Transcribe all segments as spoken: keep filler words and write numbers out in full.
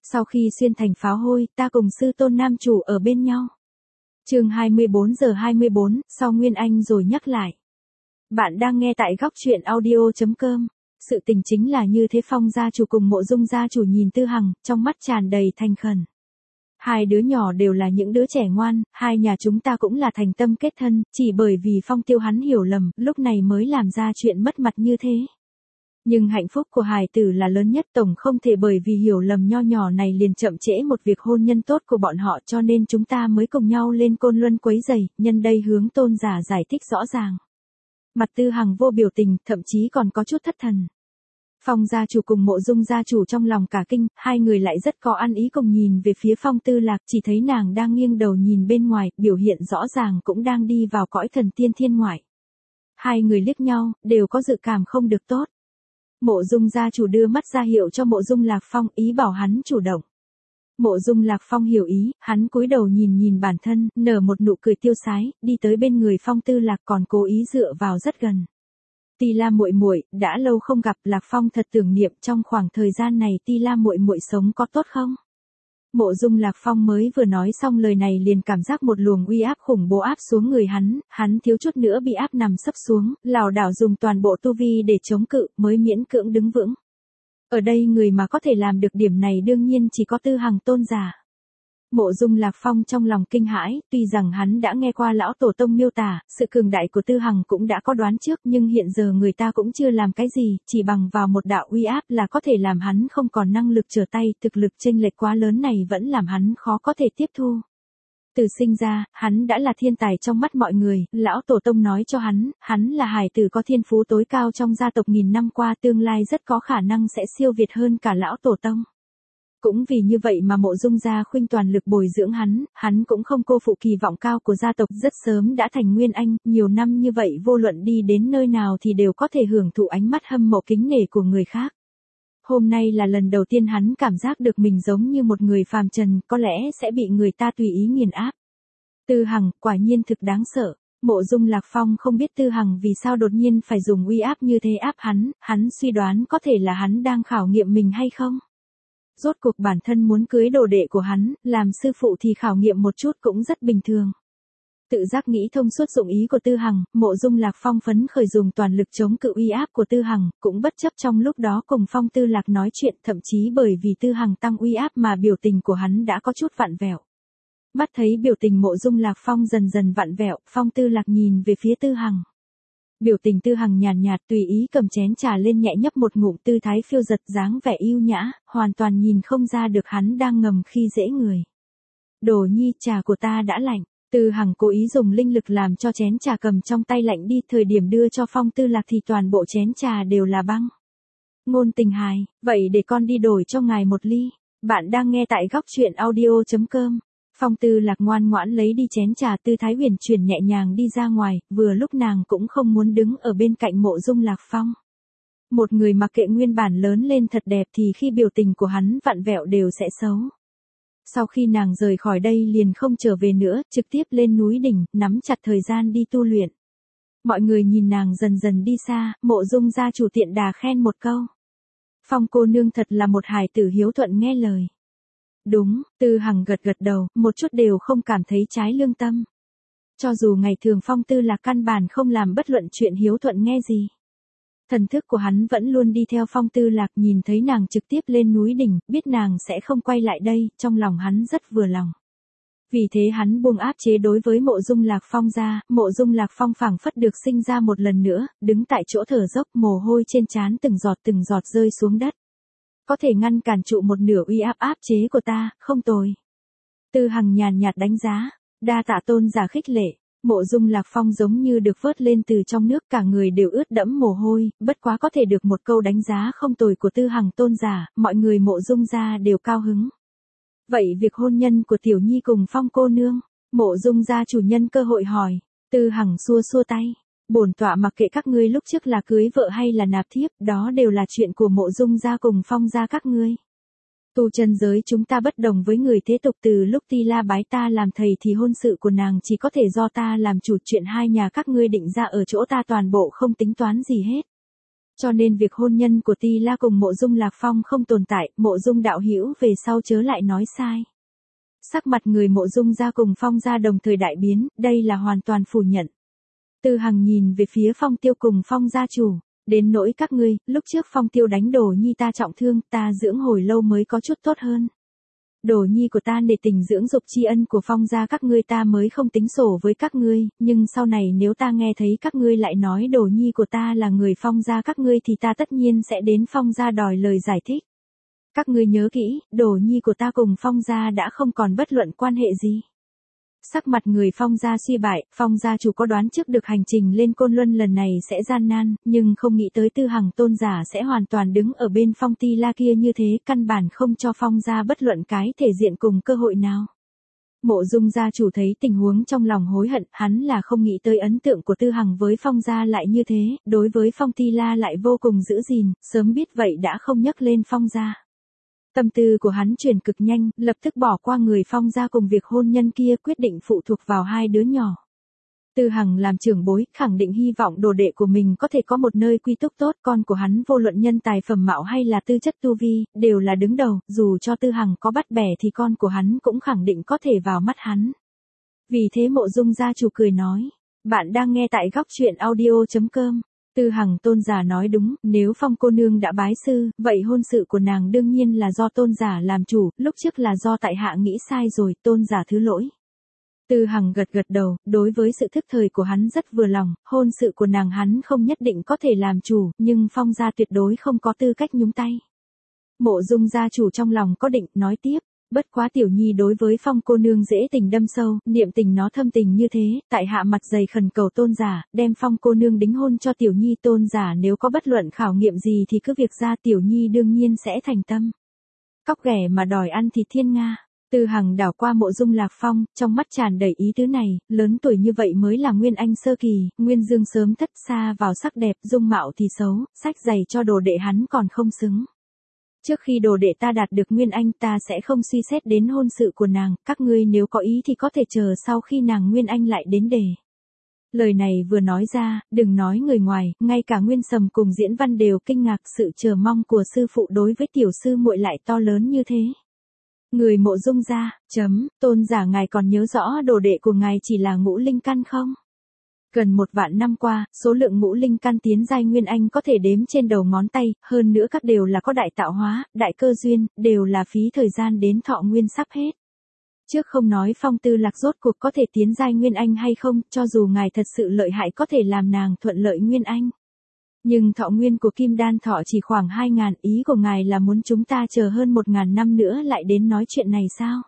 Sau khi xuyên thành pháo hôi, ta cùng sư tôn nam chủ ở bên nhau. Chương hai mươi bốn giờ hai mươi bốn, sau Nguyên Anh rồi nhắc lại. Bạn đang nghe tại góc truyện audio chấm com. Sự tình chính là như thế, Phong gia chủ cùng Mộ Dung gia chủ nhìn Tư Hằng, trong mắt tràn đầy thành khẩn. Hai đứa nhỏ đều là những đứa trẻ ngoan, hai nhà chúng ta cũng là thành tâm kết thân, chỉ bởi vì Phong Tiêu hắn hiểu lầm, lúc này mới làm ra chuyện mất mặt như thế. Nhưng hạnh phúc của hài tử là lớn nhất, tổng không thể bởi vì hiểu lầm nho nhỏ này liền chậm trễ một việc hôn nhân tốt của bọn họ, cho nên chúng ta mới cùng nhau lên Côn Luân quấy rầy, nhân đây hướng tôn giả giải thích rõ ràng. Mặt Tư Hằng vô biểu tình, thậm chí còn có chút thất thần. Phong gia chủ cùng Mộ Dung gia chủ trong lòng cả kinh, hai người lại rất có ăn ý cùng nhìn về phía Phong Tư Lạc, chỉ thấy nàng đang nghiêng đầu nhìn bên ngoài, biểu hiện rõ ràng cũng đang đi vào cõi thần tiên thiên ngoại. Hai người liếc nhau, đều có dự cảm không được tốt. Mộ Dung gia chủ đưa mắt ra hiệu cho Mộ Dung Lạc Phong, ý bảo hắn chủ động. Mộ Dung Lạc Phong hiểu ý, hắn cúi đầu nhìn nhìn bản thân, nở một nụ cười tiêu sái, đi tới bên người Phong Tư Lạc, còn cố ý dựa vào rất gần. Ti La muội muội, đã lâu không gặp, Lạc Phong thật tưởng niệm, trong khoảng thời gian này Ti La muội muội sống có tốt không? Mộ Dung Lạc Phong mới vừa nói xong lời này liền cảm giác một luồng uy áp khủng bố áp xuống người hắn, hắn thiếu chút nữa bị áp nằm sấp xuống, lảo đảo dùng toàn bộ tu vi để chống cự, mới miễn cưỡng đứng vững. Ở đây người mà có thể làm được điểm này đương nhiên chỉ có Tư Hằng tôn giả. Mộ Dung Lạc Phong trong lòng kinh hãi, tuy rằng hắn đã nghe qua lão tổ tông miêu tả, sự cường đại của Tư Hằng cũng đã có đoán trước, nhưng hiện giờ người ta cũng chưa làm cái gì, chỉ bằng vào một đạo uy áp là có thể làm hắn không còn năng lực trở tay, thực lực chênh lệch quá lớn này vẫn làm hắn khó có thể tiếp thu. Từ sinh ra, hắn đã là thiên tài trong mắt mọi người, lão tổ tông nói cho hắn, hắn là hài tử có thiên phú tối cao trong gia tộc, nghìn năm qua tương lai rất có khả năng sẽ siêu việt hơn cả lão tổ tông. Cũng vì như vậy mà Mộ Dung gia khuynh toàn lực bồi dưỡng hắn, hắn cũng không cô phụ kỳ vọng cao của gia tộc, rất sớm đã thành Nguyên Anh, nhiều năm như vậy vô luận đi đến nơi nào thì đều có thể hưởng thụ ánh mắt hâm mộ kính nể của người khác. Hôm nay là lần đầu tiên hắn cảm giác được mình giống như một người phàm trần, có lẽ sẽ bị người ta tùy ý nghiền áp. Tư Hằng, quả nhiên thực đáng sợ. Mộ Dung Lạc Phong không biết Tư Hằng vì sao đột nhiên phải dùng uy áp như thế áp hắn, hắn suy đoán có thể là hắn đang khảo nghiệm mình hay không. Rốt cuộc bản thân muốn cưới đồ đệ của hắn, làm sư phụ thì khảo nghiệm một chút cũng rất bình thường. Tự giác nghĩ thông suốt dụng ý của Tư Hằng, Mộ Dung Lạc Phong phấn khởi dùng toàn lực chống cự uy áp của Tư Hằng, cũng bất chấp trong lúc đó cùng Phong Tư Lạc nói chuyện, thậm chí bởi vì Tư Hằng tăng uy áp mà biểu tình của hắn đã có chút vặn vẹo. Mắt thấy biểu tình Mộ Dung Lạc Phong dần dần vặn vẹo, Phong Tư Lạc nhìn về phía Tư Hằng. Biểu tình Tư Hằng nhàn nhạt, tùy ý cầm chén trà lên nhẹ nhấp một ngụm, tư thái phiêu giật, dáng vẻ yêu nhã, hoàn toàn nhìn không ra được hắn đang ngầm khi dễ người. Đồ nhi, trà của ta đã lạnh. Tư Hằng cố ý dùng linh lực làm cho chén trà cầm trong tay lạnh đi, thời điểm đưa cho Phong Tư Lạc thì toàn bộ chén trà đều là băng. Ngôn tình hài, vậy để con đi đổi cho ngài một ly. Bạn đang nghe tại góc truyện audio chấm com. Phong Tư Lạc ngoan ngoãn lấy đi chén trà, tư thái huyền chuyển nhẹ nhàng đi ra ngoài, vừa lúc nàng cũng không muốn đứng ở bên cạnh Mộ Dung Lạc Phong. Một người mặc kệ nguyên bản lớn lên thật đẹp thì khi biểu tình của hắn vặn vẹo đều sẽ xấu. Sau khi nàng rời khỏi đây liền không trở về nữa, trực tiếp lên núi đỉnh, nắm chặt thời gian đi tu luyện. Mọi người nhìn nàng dần dần đi xa, Mộ Dung gia chủ tiện đà khen một câu. Phong cô nương thật là một hài tử hiếu thuận nghe lời. Đúng, Tư Hằng gật gật đầu, một chút đều không cảm thấy trái lương tâm. Cho dù ngày thường Phong Tư Lạc căn bản không làm bất luận chuyện hiếu thuận nghe gì. Thần thức của hắn vẫn luôn đi theo Phong Tư Lạc, nhìn thấy nàng trực tiếp lên núi đỉnh, biết nàng sẽ không quay lại đây, trong lòng hắn rất vừa lòng. Vì thế hắn buông áp chế đối với Mộ Dung Lạc Phong ra, Mộ Dung Lạc Phong phảng phất được sinh ra một lần nữa, đứng tại chỗ thở dốc, mồ hôi trên trán từng giọt từng giọt rơi xuống đất. Có thể ngăn cản trụ một nửa uy áp áp chế của ta, không tồi. Tư Hằng nhàn nhạt đánh giá, đa tạ tôn giả khích lệ. Mộ Dung Lạc Phong giống như được vớt lên từ trong nước, cả người đều ướt đẫm mồ hôi, bất quá có thể được một câu đánh giá không tồi của Tư Hằng tôn giả, mọi người Mộ Dung gia đều cao hứng. Vậy việc hôn nhân của Tiểu Nhi cùng Phong cô nương? Mộ Dung gia chủ nhân cơ hội hỏi. Tư Hằng xua xua tay. Bổn tọa mặc kệ các ngươi lúc trước là cưới vợ hay là nạp thiếp, đó đều là chuyện của Mộ Dung gia cùng Phong gia các ngươi. Tu chân giới chúng ta bất đồng với người thế tục, từ lúc Ti La bái ta làm thầy thì hôn sự của nàng chỉ có thể do ta làm chủ, chuyện hai nhà các ngươi định ra ở chỗ ta toàn bộ không tính toán gì hết. Cho nên việc hôn nhân của Ti La cùng Mộ Dung Lạc Phong không tồn tại, Mộ Dung đạo hữu về sau chớ lại nói sai. Sắc mặt người Mộ Dung gia cùng Phong gia đồng thời đại biến, đây là hoàn toàn phủ nhận. Tư Hằng nhìn về phía Phong Tiêu cùng Phong gia chủ, đến nỗi các ngươi, lúc trước Phong Tiêu đánh Đồ Nhi ta trọng thương, ta dưỡng hồi lâu mới có chút tốt hơn. Đồ Nhi của ta nể tình dưỡng dục tri ân của Phong gia các ngươi ta mới không tính sổ với các ngươi, nhưng sau này nếu ta nghe thấy các ngươi lại nói Đồ Nhi của ta là người Phong gia các ngươi thì ta tất nhiên sẽ đến Phong gia đòi lời giải thích. Các ngươi nhớ kỹ, Đồ Nhi của ta cùng Phong gia đã không còn bất luận quan hệ gì. Sắc mặt người Phong gia suy bại, Phong gia chủ có đoán trước được hành trình lên Côn Luân lần này sẽ gian nan, nhưng không nghĩ tới Tư Hằng tôn giả sẽ hoàn toàn đứng ở bên Phong Ti La kia như thế, căn bản không cho Phong gia bất luận cái thể diện cùng cơ hội nào. Mộ Dung gia chủ thấy tình huống trong lòng hối hận, hắn là không nghĩ tới ấn tượng của Tư Hằng với Phong gia lại như thế, đối với Phong Ti La lại vô cùng giữ gìn, sớm biết vậy đã không nhắc lên Phong gia. Tâm tư của hắn chuyển cực nhanh, lập tức bỏ qua người Phong gia cùng việc hôn nhân kia, quyết định phụ thuộc vào hai đứa nhỏ. Tư Hằng làm trưởng bối, khẳng định hy vọng đồ đệ của mình có thể có một nơi quy túc tốt, con của hắn vô luận nhân tài phẩm mạo hay là tư chất tu vi, đều là đứng đầu, dù cho Tư Hằng có bắt bẻ thì con của hắn cũng khẳng định có thể vào mắt hắn. Vì thế Mộ Dung gia chủ cười nói, bạn đang nghe tại góc truyện audio chấm com. Tư Hằng tôn giả nói đúng, nếu Phong cô nương đã bái sư, vậy hôn sự của nàng đương nhiên là do tôn giả làm chủ, lúc trước là do tại hạ nghĩ sai rồi, tôn giả thứ lỗi. Tư Hằng gật gật đầu, đối với sự thức thời của hắn rất vừa lòng, hôn sự của nàng hắn không nhất định có thể làm chủ, nhưng Phong gia tuyệt đối không có tư cách nhúng tay. Mộ Dung gia chủ trong lòng có định, nói tiếp. Bất quá Tiểu Nhi đối với Phong cô nương dễ tình đâm sâu, niệm tình nó thâm tình như thế, tại hạ mặt dày khẩn cầu tôn giả, đem Phong cô nương đính hôn cho Tiểu Nhi, tôn giả nếu có bất luận khảo nghiệm gì thì cứ việc ra, Tiểu Nhi đương nhiên sẽ thành tâm. Cóc ghẻ mà đòi ăn thịt thiên nga. Tư Hằng đảo qua Mộ Dung Lạc Phong, trong mắt tràn đầy ý tứ này, lớn tuổi như vậy mới là Nguyên Anh sơ kỳ, Nguyên Dương sớm thất xa vào sắc đẹp, dung mạo thì xấu, sách giày cho đồ đệ hắn còn không xứng. Trước khi đồ đệ ta đạt được Nguyên Anh ta sẽ không suy xét đến hôn sự của nàng, các ngươi nếu có ý thì có thể chờ sau khi nàng Nguyên Anh lại đến đề. Lời này vừa nói ra, đừng nói người ngoài, ngay cả Nguyên Sầm cùng Diễn Văn đều kinh ngạc, sự chờ mong của sư phụ đối với tiểu sư muội lại to lớn như thế. Người Mộ Dung gia, chấm, tôn giả ngài còn nhớ rõ đồ đệ của ngài chỉ là ngũ linh căn không? Gần một vạn năm qua, số lượng ngũ linh căn tiến giai Nguyên Anh có thể đếm trên đầu ngón tay, hơn nữa các đều là có đại tạo hóa, đại cơ duyên, đều là phí thời gian đến thọ nguyên sắp hết. Trước không nói Phong Tư Lạc rốt cuộc có thể tiến giai Nguyên Anh hay không, cho dù ngài thật sự lợi hại có thể làm nàng thuận lợi Nguyên Anh. Nhưng thọ nguyên của Kim Đan thọ chỉ khoảng hai ngàn, ý của ngài là muốn chúng ta chờ hơn một ngàn năm nữa lại đến nói chuyện này sao?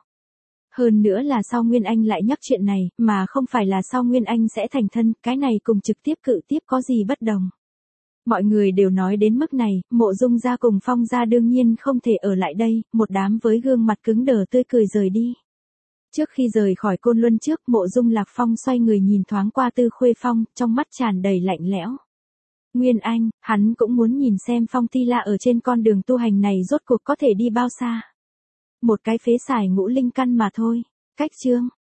Hơn nữa là sau Nguyên Anh lại nhắc chuyện này, mà không phải là sau Nguyên Anh sẽ thành thân, cái này cùng trực tiếp cự tiếp có gì bất đồng. Mọi người đều nói đến mức này, Mộ Dung gia cùng Phong gia đương nhiên không thể ở lại đây, một đám với gương mặt cứng đờ tươi cười rời đi. Trước khi rời khỏi Côn Luân trước, Mộ Dung Lạc Phong xoay người nhìn thoáng qua Tư Khuê Phong, trong mắt tràn đầy lạnh lẽo. Nguyên Anh, hắn cũng muốn nhìn xem Phong Ti La ở trên con đường tu hành này rốt cuộc có thể đi bao xa. Một cái phế xài ngũ linh căn mà thôi. Cách chương.